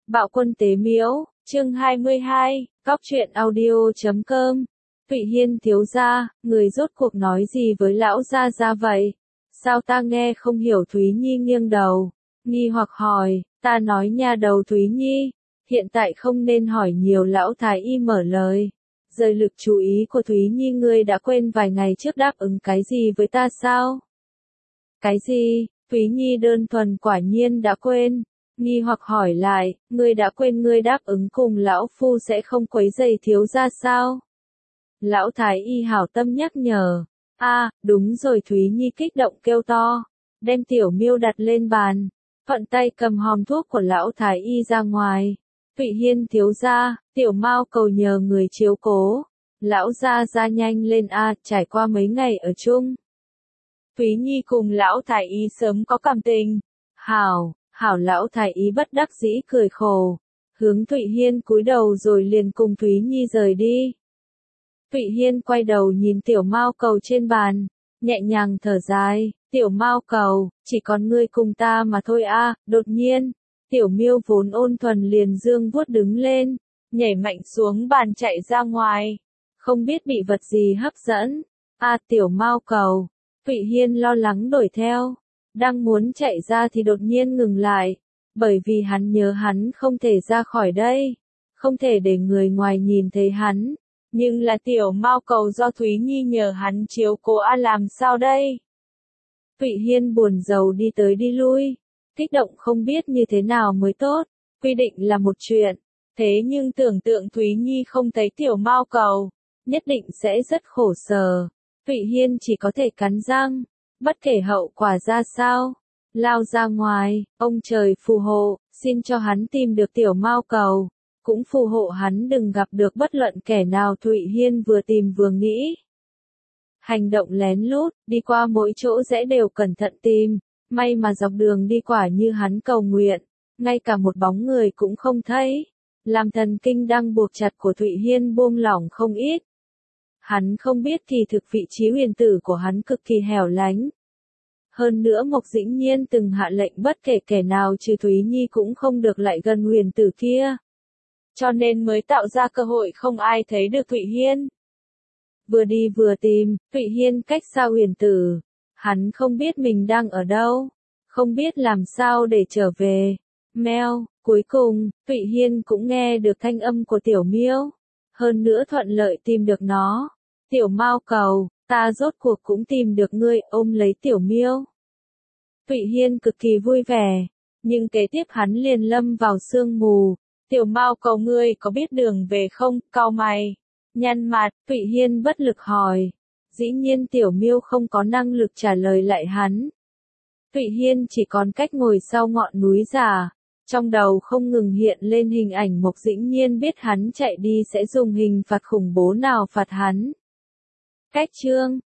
Bạo quân tế miễu, chương 22, Cóc truyện audio.com. Thụy Hiên thiếu gia, người rốt cuộc nói gì với lão gia gia vậy? Sao ta nghe không hiểu? Thúy Nhi nghiêng đầu, nghi hoặc hỏi, ta nói nha đầu Thúy Nhi, hiện tại không nên hỏi nhiều. Lão thái y mở lời, rời lực chú ý của Thúy Nhi. Ngươi đã quên vài ngày trước đáp ứng cái gì với ta sao? Cái gì? Thúy Nhi đơn thuần quả nhiên đã quên. Nghi hoặc hỏi lại, ngươi đã quên ngươi đáp ứng cùng lão phu sẽ không quấy rầy thiếu gia sao? Lão thái y hảo tâm nhắc nhở. Đúng rồi. Thúy Nhi kích động kêu to, đem tiểu miêu đặt lên bàn, thuận tay cầm hòm thuốc của lão thái y ra ngoài. Thụy Hiên thiếu gia, tiểu Mao cầu nhờ người chiếu cố. Lão gia gia nhanh lên trải qua mấy ngày ở chung, Thúy Nhi cùng lão thái y sớm có cảm tình. Hảo, lão thái y bất đắc dĩ cười khổ, hướng Thụy Hiên cúi đầu rồi liền cùng Thúy Nhi rời đi. Thụy Hiên quay đầu nhìn tiểu Mao cầu trên bàn, nhẹ nhàng thở dài, tiểu Mao cầu, chỉ còn ngươi cùng ta mà thôi. Đột nhiên, tiểu miêu vốn ôn thuần liền dương vuốt đứng lên, nhảy mạnh xuống bàn chạy ra ngoài, không biết bị vật gì hấp dẫn. Tiểu Mao cầu, Thụy Hiên lo lắng đuổi theo, đang muốn chạy ra thì đột nhiên ngừng lại, bởi vì hắn nhớ hắn không thể ra khỏi đây, không thể để người ngoài nhìn thấy hắn. Nhưng là tiểu Mao cầu do Thúy Nhi nhờ hắn chiếu cố làm sao đây? Thụy Hiên buồn rầu đi tới đi lui, kích động không biết như thế nào mới tốt. Quy định là một chuyện, thế nhưng tưởng tượng Thúy Nhi không thấy tiểu Mao cầu, nhất định sẽ rất khổ sở. Thụy Hiên chỉ có thể cắn răng, bất kể hậu quả ra sao, lao ra ngoài. Ông trời phù hộ, xin cho hắn tìm được tiểu Mao cầu, cũng phù hộ hắn đừng gặp được bất luận kẻ nào. Thụy Hiên vừa tìm vừa nghĩ, hành động lén lút, đi qua mỗi chỗ rẽ đều cẩn thận tìm, may mà dọc đường đi quả như hắn cầu nguyện, ngay cả một bóng người cũng không thấy, làm thần kinh đang buộc chặt của Thụy Hiên buông lỏng không ít. Hắn không biết kỳ thực vị trí huyền tử của hắn cực kỳ hẻo lánh. Hơn nữa Mộc Dĩnh Nhiên từng hạ lệnh bất kể kẻ nào trừ Thúy Nhi cũng không được lại gần huyền tử kia, cho nên mới tạo ra cơ hội không ai thấy được Thụy Hiên. Vừa đi vừa tìm, Thụy Hiên cách xa huyền tử, hắn không biết mình đang ở đâu, không biết làm sao để trở về. Meo, cuối cùng, Thụy Hiên cũng nghe được thanh âm của tiểu miêu, hơn nữa thuận lợi tìm được nó. Tiểu Mao cầu, ta rốt cuộc cũng tìm được ngươi. Ôm lấy tiểu miêu, Thụy Hiên cực kỳ vui vẻ, nhưng kế tiếp hắn liền lâm vào sương mù. Tiểu Mao cầu, ngươi có biết đường về không? Cau mày, nhăn mặt, Thụy Hiên bất lực hỏi. Dĩ nhiên tiểu miêu không có năng lực trả lời lại hắn. Thụy Hiên chỉ còn cách ngồi sau ngọn núi già, trong đầu không ngừng hiện lên hình ảnh Mộc Dĩnh Nhiên biết hắn chạy đi sẽ dùng hình phạt khủng bố nào phạt hắn. Cách chương